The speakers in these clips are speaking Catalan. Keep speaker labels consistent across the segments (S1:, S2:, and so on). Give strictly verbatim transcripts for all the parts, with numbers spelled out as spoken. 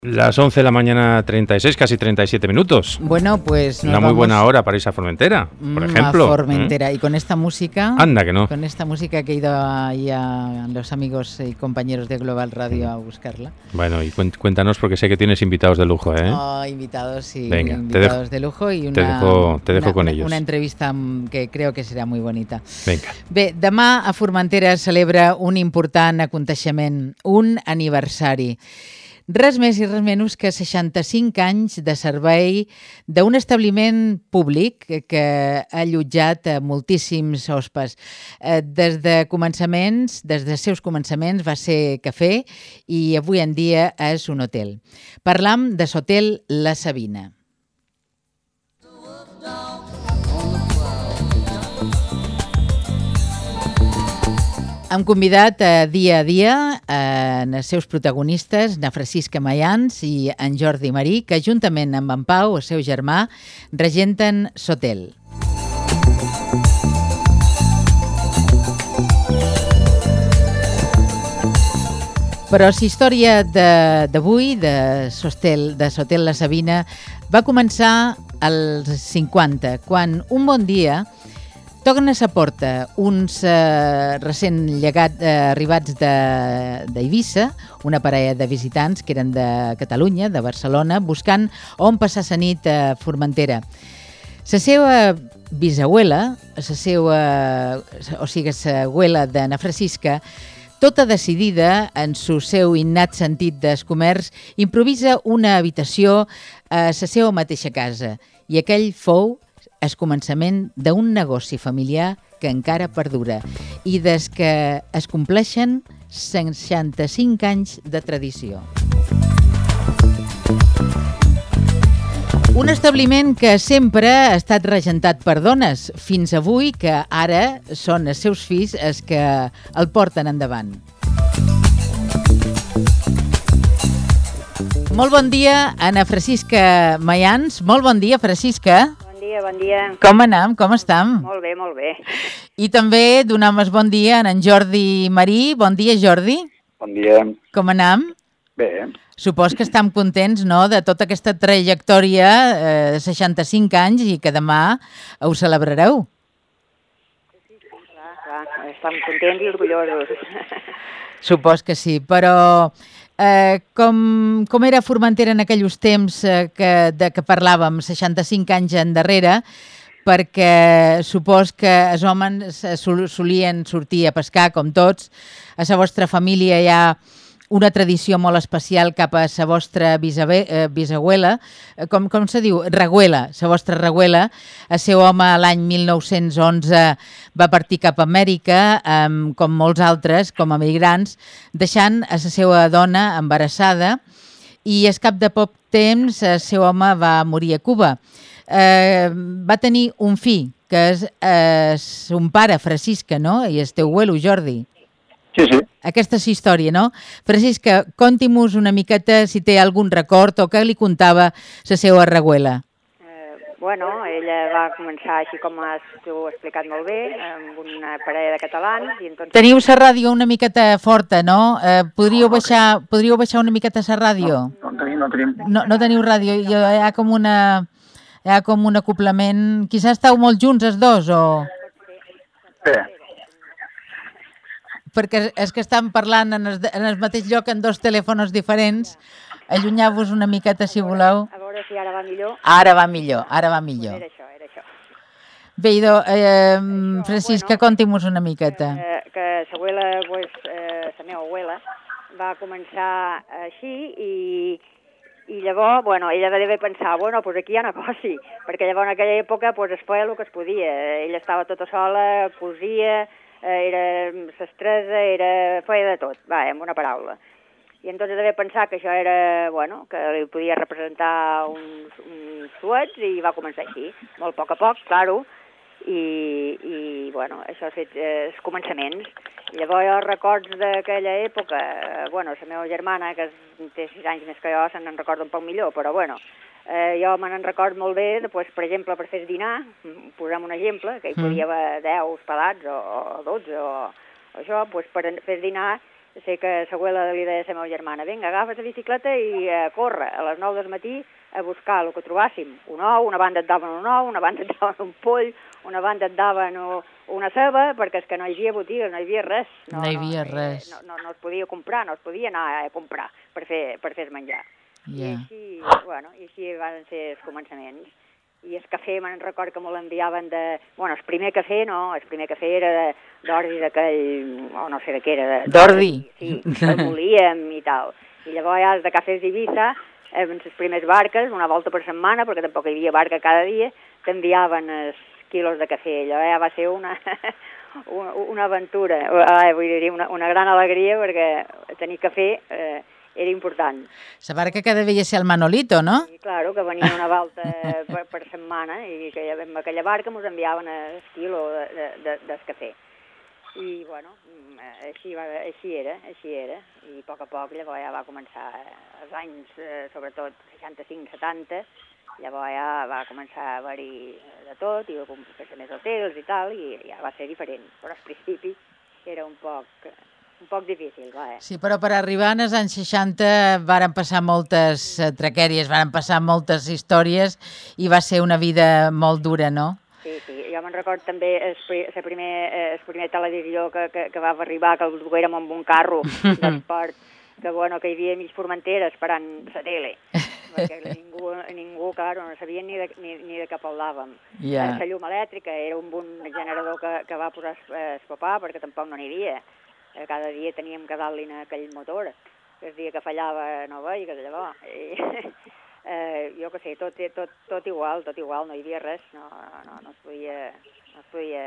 S1: Las once de la mañana, treinta y seis, casi treinta y siete minutos.
S2: Bueno, pues
S1: Una muy buena hora para irse a Formentera, por ejemplo.
S2: A Formentera. ¿Eh? Y con esta música...
S1: Anda que no.
S2: Con esta música que he ido ahí a los amigos y compañeros de Global Radio a buscarla.
S1: Bueno, y cuéntanos porque sé que tienes invitados de lujo, ¿eh?
S2: Oh, invitados, sí.
S1: Venga,
S2: invitados
S1: te dejo,
S2: de lujo y una,
S1: te dejo, te dejo
S2: una,
S1: con
S2: una,
S1: ellos.
S2: Una entrevista que creo que serà muy bonita.
S1: Venga.
S2: Bé, demà a Formentera es celebra un important aconteixement, un aniversari. Res més i res menys que seixanta-cinc anys de servei d'un establiment públic que ha allotjat moltíssims hospes. Des de començaments, des dels seus començaments va ser cafè i avui en dia és un hotel. Parlam de l'Hotel La Sabina. Hem convidat eh, dia a dia eh, els seus protagonistes, na Francisca Mayans i en Jordi Marí, que juntament amb en Pau, el seu germà, regenten l'hotel. Però la història d'avui, de l'Hotel La Sabina, va començar als cinquanta, quan un bon dia toquen a la porta uns eh, recent llegat, eh, arribats d'Eivissa, una parella de visitants que eren de Catalunya, de Barcelona, buscant on passar la nit a Formentera. La seva bisabuela, la seva, o sigui, la abuela de na Francisca, tota decidida en el seu innat sentit del comerç, improvisa una habitació a la seva mateixa casa. I aquell fou el començament d'un negoci familiar que encara perdura i des que es compleixen seixanta-cinc anys de tradició. Un establiment que sempre ha estat regentat per dones, fins avui que ara són els seus fills els que el porten endavant. Molt bon dia, Ana Francisca Mayans. Molt bon dia, Francisca.
S3: Bon dia.
S2: Com anem? Com estem?
S3: Molt bé, molt bé.
S2: I també donem el bon dia a en Jordi Marí. Bon dia, Jordi.
S4: Bon dia.
S2: Com anem?
S4: Bé.
S2: Supos que estem contents, no?, de tota aquesta trajectòria de eh, seixanta-cinc anys i que demà ho celebrareu.
S3: Sí, sí, clar, clar. Estem contents i orgullosos.
S2: Supos que sí, però... Eh, com, com era Formentera en aquells temps eh, que, de què parlàvem, seixanta-cinc anys endarrere, perquè supos que els homes solien sortir a pescar, com tots. A la vostra família hi ha una tradició molt especial cap a la vostra eh, bisabuela, com, com se diu? Reguela, la vostra reguela. El seu home l'any mil nou-cents onze va partir cap a Amèrica, eh, com molts altres, com a migrants, deixant a la seva dona embarassada i al cap de poc temps el seu home va morir a Cuba. Eh, va tenir un fill, que és eh, son pare, Francisca, no? I el teu abuelo, Jordi.
S4: Sí, sí.
S2: Aquesta és la història, no? Francisca, conti-mos una miqueta si té algun record o què li contava la seva reguela.
S3: Eh, bueno, ella va començar així com has tu explicat molt bé, amb una parella de catalans. I entonces...
S2: Teniu la ràdio una miqueta forta, no? Eh, podríeu, baixar, podríeu baixar una miqueta la ràdio?
S4: No, no tenim, no tenim.
S2: No, no teniu ràdio, hi ha com una... Hi ha com un acoplament... Quizás esteu molt junts els dos, o...?
S4: Bé.
S2: Perquè és que estan parlant en el, en el mateix lloc en dos telèfons diferents. Allunyar-vos una miqueta, si voleu.
S3: A veure si ara va millor.
S2: Ara va millor, ara va millor.
S3: Era això, era això.
S2: Bé, idò, eh,
S3: això,
S2: Francisca,
S3: bueno,
S2: conti-mos una miqueta.
S3: Que, que sa abuela, pues, eh, la meva abuela, va començar així i, i llavors, bueno, ella va haver pensar, bueno, pues aquí hi ha negoci, perquè llavors en aquella època pues, es feia el que es podia. Ella estava tota sola, cosia, era sestresa, era... feia de tot, va, amb una paraula. I entonces devia pensar que això era, bueno, que li podia representar uns, uns suets i va començar així, molt a poc a poc, claro, i, i bueno, això ha fet eh, els començaments. I llavors els records d'aquella època, bueno, la meva germana, que té sis anys més que jo, se'n recorda un poc millor, però bueno, Eh, jo me n'en record molt bé, doncs, per exemple, per fer dinar, posem un exemple, que hi podia haver deu pelats o, o dotze o, o això, doncs, per fer dinar sé que l'abuela li deia a la meva germana, vinga, agafa la bicicleta i uh, corre a les nou del matí a buscar el que trobàssim. Un ou, una banda et daven un ou, una banda et daven un poll, una banda et daven una ceba, perquè és que no hi havia botigues, no hi havia res.
S2: No, no hi havia no, res.
S3: No, no, no es podia comprar, no es podia anar a comprar per fer, per fer menjar.
S2: Yeah.
S3: I així, bueno, i així van ser els començaments. I el cafè, me'n record que me l'enviaven de... Bueno, el primer cafè no, el primer cafè era d'ordi d'aquell... o no sé de què era.
S2: D'ordi?
S3: Sí, el volíem i tal. I llavors ja de Cafès d'Ibiza, amb les primeres barques, una volta per setmana, perquè tampoc hi havia barca cada dia, t'enviaven els quilos de cafè. Allò ja va ser una, una, una aventura, ah, vull dir, una, una gran alegria, perquè tenir cafè... Eh, era important.
S2: La barca que devia ser el Manolito, no?
S3: Sí, claro, que venia una volta per, per setmana i que amb aquella barca ens enviaven el quilo de, de, de, del cafè. I, bueno, així, va, així era, així era. I a poc a poc llavors ja va començar els anys, eh, sobretot seixanta-cinc setanta, llavors ja va començar a haver-hi de tot, i va fer més hotels i tal, i ja va ser diferent. Però al principi era un poc... un poc difícil, va, eh?
S2: Sí, però per arribar als anys seixanta varen passar moltes traquèries, varen passar moltes històries i va ser una vida molt dura, no?
S3: Sí, sí. Jo me'n record també la primer, el primer televisió que, que, que va arribar, que el duguérem amb un carro d'esport, que, bueno, que hi havia mig Formentera esperant la tele, perquè ningú, ningú clar, no sabia ni de, ni, ni de què parlàvem.
S2: Yeah.
S3: La llum elèctrica era un bon generador que, que va posar el papà, perquè tampoc no n'hi havia. Cada dia teníem que dar-li a aquell motor, que el dia que fallava no veia, que llavors. I, eh, jo què sé, tot, tot, tot igual, tot igual, no hi havia res, no, no, no es podia... No es podia...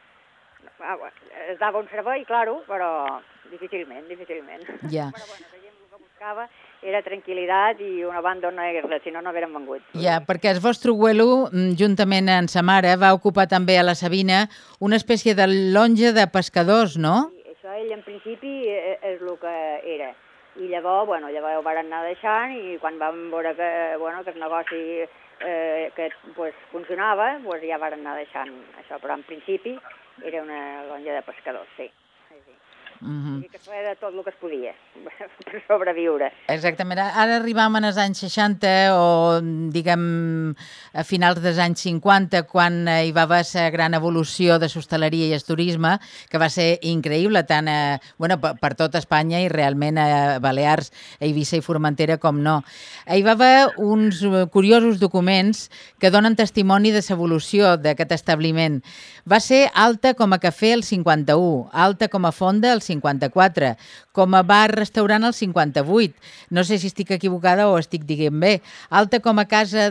S3: Ah, es dava un servei, claro, però difícilment, difícilment.
S2: Ja.
S3: Però bueno, la gent el que buscava era tranquil·litat i una banda on no hi hagués res, si no, no haguérem vengut.
S2: Ja, perquè el vostre abuelo, juntament amb sa mare, va ocupar també a la Sabina una espècie de lonja de pescadors, no?
S3: Sí. Ell en principi és el que era. I llavors, bueno, llavors ho van anar deixant i quan vam veure que, bueno, que el negoci eh, que, pues, funcionava, pues, ja van anar deixant això. Però en principi era una lonja de pescadors, sí. sí, sí.
S2: Mm-hmm.
S3: I que es feia de tot el que es podia per sobreviure.
S2: Exactament. Ara arribam als anys seixanta o, diguem, a finals dels anys cinquanta, quan hi va haver la gran evolució de l'hostaleria i el turisme, que va ser increïble, tant a, bueno, per, per tot Espanya i realment a Balears, a Eivissa i Formentera, com no. Hi va haver uns curiosos documents que donen testimoni de l'evolució d'aquest establiment. Va ser alta com a cafè el cinquanta-u, alta com a fonda el cinquanta-quatre, com a bar-restaurant el cinquanta-vuit. No sé si estic equivocada o estic dient bé. Alta com a casa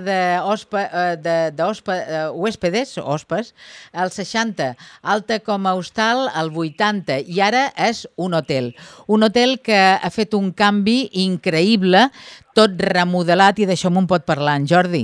S2: d'hòspedes, hospes, el seixanta. Alta com a hostal el vuitanta. I ara és un hotel. Un hotel que ha fet un canvi increïble, tot remodelat, i d'això me'n pot parlar en Jordi.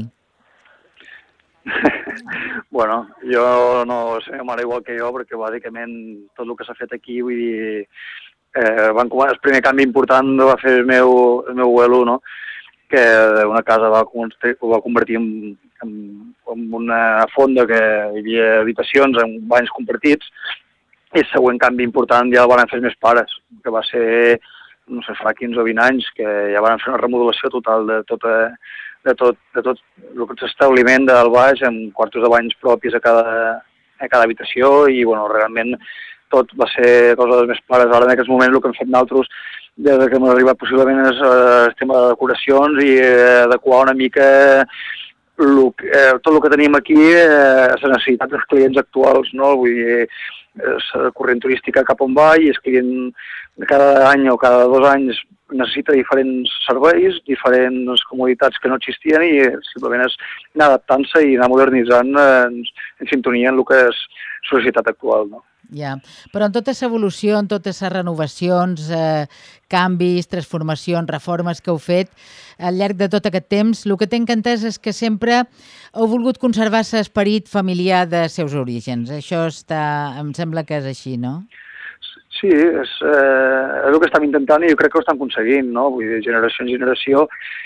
S4: Bueno, jo no sé, mare igual que jo, perquè bàsicament tot el que s'ha fet aquí, vull dir, eh, van, el primer canvi important va fer el meu, el meu abuelo, no? Que una casa va, ho va convertir en, en, en una fonda que hi havia habitacions en banys compartits, i el següent canvi important ja el van fer els meus pares, que va ser, no sé, fa quinze o vint anys, que ja van fer una remodelació total de tota... de tot, de tot l'establiment del baix, amb quartos de banys propis a cada, a cada habitació, i bueno, realment tot va ser cosa dels meus pares. Ara en aquests moments el que hem fet nosaltres, des que hem arribat possiblement, és el tema de decoracions i adequar una mica lo, eh, tot el que tenim aquí a eh, les necessitats dels clients actuals, no? Vull dir, la corrent turística cap on va, i el client cada any o cada dos anys necessita diferents serveis, diferents comoditats que no existien, i simplement és anar adaptant-se i anar modernitzant en, en sintonia amb el que és la societat actual, no?
S2: Ja, però en tota aquesta evolució, en totes les renovacions, eh, canvis, transformacions, reformes que heu fet al llarg de tot aquest temps, el que tinc entès és que sempre heu volgut conservar l'esperit familiar dels seus orígens. Això està, em sembla que és així, no?
S4: Sí, és, eh, és el que estem intentant, i jo crec que ho estem aconseguint, no? Vull dir, generació en generació,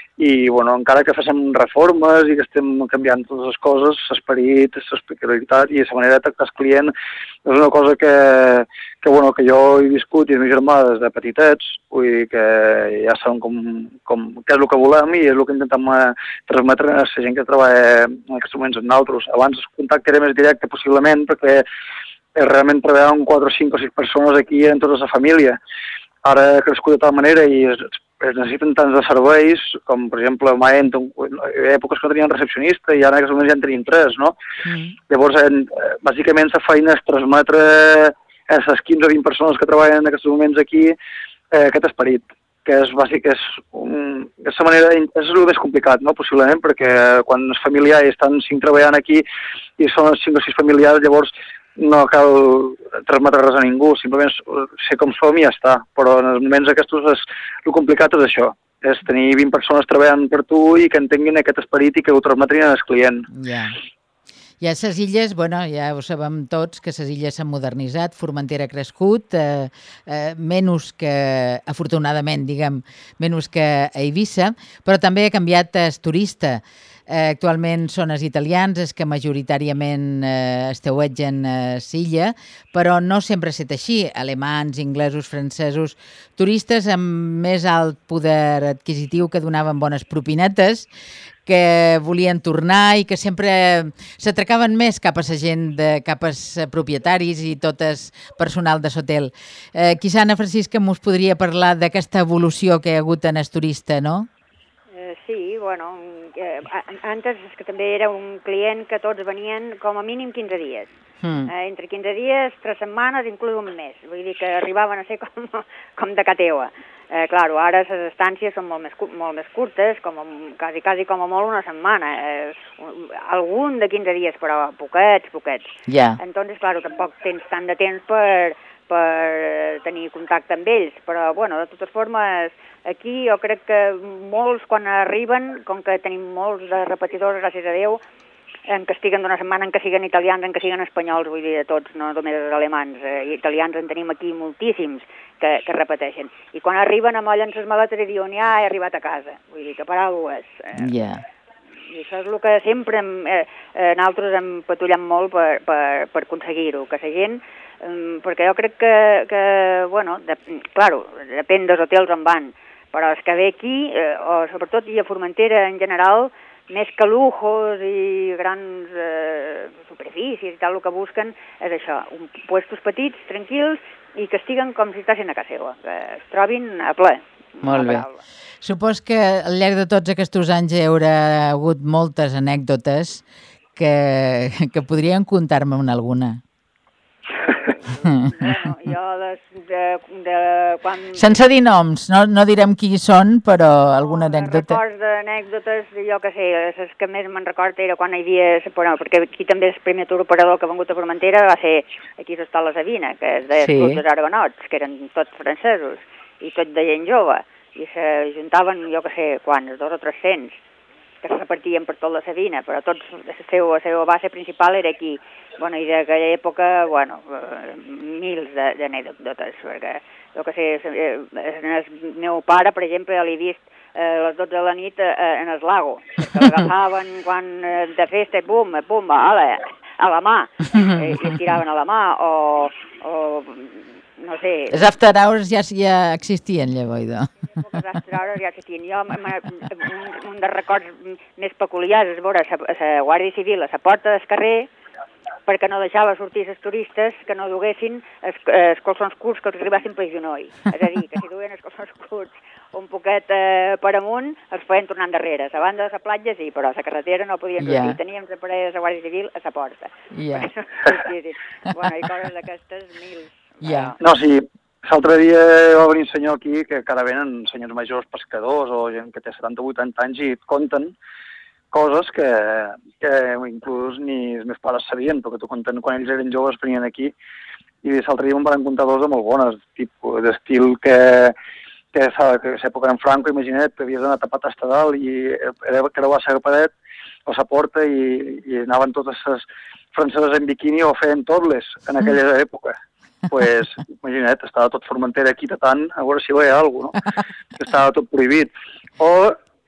S4: i bueno, encara que fem reformes i que estem canviant totes les coses, l'esperit, l'especialitat i la manera de tractar el client és una cosa que, que, bueno, que jo he viscut i el meu germà des de petitets, vull dir que ja sabem com, com, què és el que volem i és el que intentem transmetre a la gent que treballa en aquests moments amb nosaltres. Abans el contacte era més directe possiblement perquè realment treballàvem quatre o cinc o sis persones aquí en tota la família. Ara ha crescut de tal manera i es, es necessiten tants de serveis, com per exemple mai en èpoques que no tenien recepcionista i ara en aquests moments ja en tenim tres, no? Mm. Llavors, en, bàsicament la feina és transmetre a les quinze o vint persones que treballen en aquests moments aquí eh, aquest esperit, que és bàsic, és, un, és la manera, és el més complicat, no? Possiblement, perquè quan els familiars estan cinc treballant aquí i són cinc o sis familiars, llavors no cal transmetre res a ningú, simplement sé com som i ja està. Però en els moments aquests és, el complicat és això, és tenir vint persones treballant per tu i que entenguin aquest esperit i que ho transmetrin al client.
S2: Ja. I a ses illes, bueno, ja ho sabem tots, que ses illes s'han modernitzat, Formentera ha crescut, eh, eh, menys que, afortunadament, diguem, menys que a Eivissa, però també ha canviat el turista. Eh, actualment són els italians els que majoritàriament eh, esteuegen a l'illa, però no sempre ha estat així. Alemans, inglesos, francesos, turistes amb més alt poder adquisitiu que donaven bones propinetes, que volien tornar i que sempre s'atracaven més cap a la gent, de, cap als propietaris i tot el personal de l'hotel. Eh, quizá Anna Francisca mos podria parlar d'aquesta evolució que hi ha hagut en el turista, no?
S3: Sí, bueno, eh, antes és que també era un client que tots venien com a mínim quinze dies. Mm. Eh, entre quinze dies, tres setmanes, inclús un mes. Vull dir que arribaven a ser com, com de cateua. Eh, claro, ara les estàncies són molt més, molt més curtes, com a, quasi, quasi com a molt una setmana. Eh, algun de quinze dies, però poquets, poquets.
S2: Yeah.
S3: Entonces, claro, tampoc tens tant de temps per, per tenir contacte amb ells. Però, bueno, de totes formes, aquí jo crec que molts quan arriben, com que tenim molts de repetidors, gràcies a Déu, en que estiguen d'una setmana, en que siguen italians, en que siguen espanyols, vull dir, de tots, no només els alemans. Eh, italians en tenim aquí moltíssims que, que repeteixen. I quan arriben amollen les maletes i diuen, ja he arribat a casa. Vull dir, que per alguna cosa és. Eh,
S2: yeah.
S3: I això és el que sempre hem, eh, eh, nosaltres hem patullat molt per, per, per aconseguir-ho, que la gent, eh, perquè jo crec que, que bueno, de, claro, depèn dels hotels on van, però els que ve aquí, eh, o sobretot i a Formentera en general, més que lujos i grans eh, superfícies i tal, el que busquen és això, un, puestos petits, tranquils, i que estiguen com si estessin a casa seva, que es trobin a ple.
S2: Molt bé. Supos que al llarg de tots aquests anys hi haurà hagut moltes anècdotes que, que podrien contar-me una alguna.
S3: Bueno, jo de, de, de quan...
S2: Sense dir noms, no, no direm qui són, però alguna
S3: no,
S2: anècdota.
S3: Records d'anècdotes, jo que sé, les que més me'n recordo era quan hi havia, bueno, perquè aquí també el primer tour operador que ha vengut a Formentera va ser aquí a l'Hotel La Sabina, que és de sí. Club dels Argonots, que eren tots francesos, i tot de gent jove, i se juntaven, jo que sé, quants, dos o tres cents, que es repartien per tot la Sabina, però tots, la seva, la seva base principal era aquí. Bueno, i d'aquella època, bueno, mils d'anècdotes, perquè, jo que sé, el meu pare, per exemple, l'he vist a les dotze de la nit en el lago, que l'agafaven quan de festa, bum, bum, ala, a la mà, i es tiraven a la mà, o, o no sé...
S2: Els after hours ja, ja existien, llavors.
S3: Els after hours ja existien. Jo, un, un dels records més peculiars és veure la Guàrdia Civil a la porta del carrer perquè no deixava sortir els turistes que no duguessin els, els calçons curts que els arribassin per genoll. És a dir, que si duien els calçons curts un poquet eh, per amunt, els feien tornar endarrere. A banda de la platja sí, però a la carretera no podien sortir. Yeah. Teníem la parella de la Guàrdia Civil a la porta. Yeah. No bueno, i coses d'aquestes mil.
S2: Yeah.
S4: No, sí, l'altre dia va venir un senyor aquí, que encara venen senyors majors pescadors o gent que té setanta o vuitanta anys i et conten coses que, que inclús ni els meus pares sabien, perquè t'ho conten quan ells eren joves venien aquí, i l'altre dia em van contar coses molt bones, tipus d'estil que, que a l'època en Franco, imagina't, que havies d'anar tapat a dalt i era creuar la paret o la porta i, i anaven totes les franceses en biquini o feien topless en aquella època. Pues, imagina't, estava tot Formentera aquí tatant, a veure si veia alguna cosa, no? Estava tot prohibit. O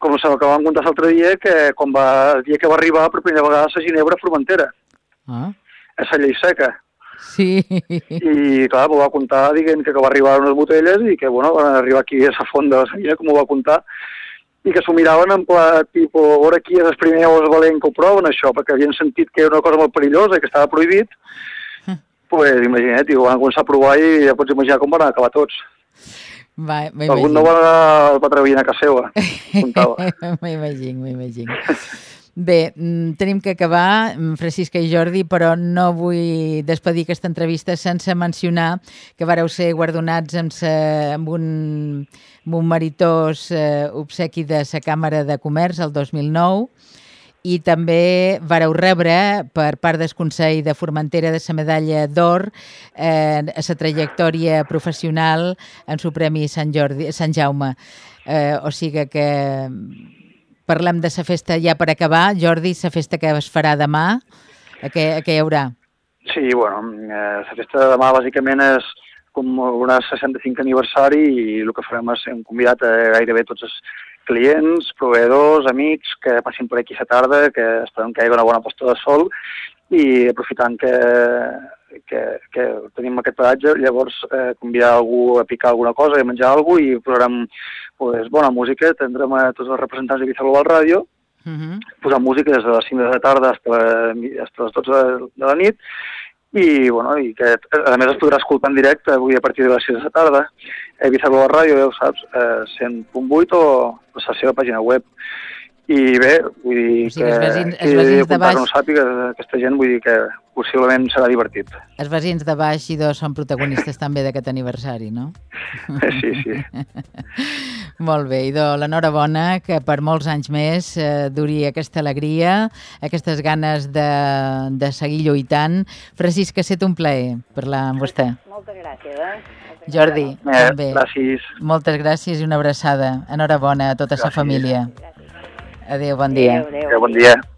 S4: com el que vam contar l'altre dia, que quan va, el dia que va arribar per primera vegada a la Ginebra a Formentera,
S2: Ah.
S4: a la llei seca.
S2: Sí.
S4: I, clar, m'ho va contar dient que va arribar unes botelles i que, bueno, van arribar aquí a la font de la Sabina, com ho va contar, i que s'ho miraven en pla, tipus, a veure qui és el primer o el valent que ho proven, això, perquè havien sentit que era una cosa molt perillosa i que estava prohibit. Pues, imagina't, i ho van començar a provar i ja pots imaginar com van acabar tots.
S2: Va,
S4: Algun no va, va atrevir a casa seva, contava.
S2: M'imagino, m'imagino. Bé, tenim que acabar, Francisca i Jordi, però no vull despedir aquesta entrevista sense mencionar que vareu ser guardonats amb, sa, amb, un, amb un meritós eh, obsequi de la Càmera de Comerç el dos mil nou i també vareu rebre per part del Consell de Formentera de la medalla d'or eh, a la trajectòria professional en el Premi Sant, Jordi, Sant Jaume. Eh, o sigui que parlem de la festa ja per acabar. Jordi, la festa que es farà demà, a què, a què hi haurà?
S4: Sí, bueno, eh, la festa de demà bàsicament és com un seixanta-cinquè aniversari i el que farem és hem convidat a gairebé tots els clients, proveïdors, amics que passin per aquí a la tarda, que esperem que hi hagi una bona posta de sol i aprofitant que, que, que tenim aquest paratge, llavors eh, convidar algú a picar alguna cosa i a menjar alguna cosa i posarem pues, bona música, tindrem a tots els representants d'Ibiza Global Ràdio, uh-huh. posar música des de les cinc de la tarda fins a les dotze de la nit i, bueno, i que a més es podrà escoltar en directe avui a partir de les sis de la tarda a Ibiza Global Ràdio, ja ho saps, eh, cent punt vuit o a la seva pàgina web. I bé, vull dir
S2: o sigui,
S4: que,
S2: vecins,
S4: que
S2: de baix...
S4: no sàpiga aquesta gent, vull dir que possiblement serà divertit.
S2: Els veïns de baix i dos són protagonistes també d'aquest aniversari, no?
S4: Sí, sí.
S2: Molt bé, Idò, l'enhorabona que per molts anys més eh, duri aquesta alegria, aquestes ganes de, de seguir lluitant. Francisca, ha estat un plaer parlar amb vostè.
S3: Moltes gràcies, eh? Moltes
S2: Jordi,
S4: eh,
S2: també.
S4: Gràcies.
S2: Moltes gràcies i una abraçada. Enhorabona a tota la família.
S3: gràcies.
S2: Adéu, bon dia.
S3: Adéu, adéu.
S4: Adéu, bon dia.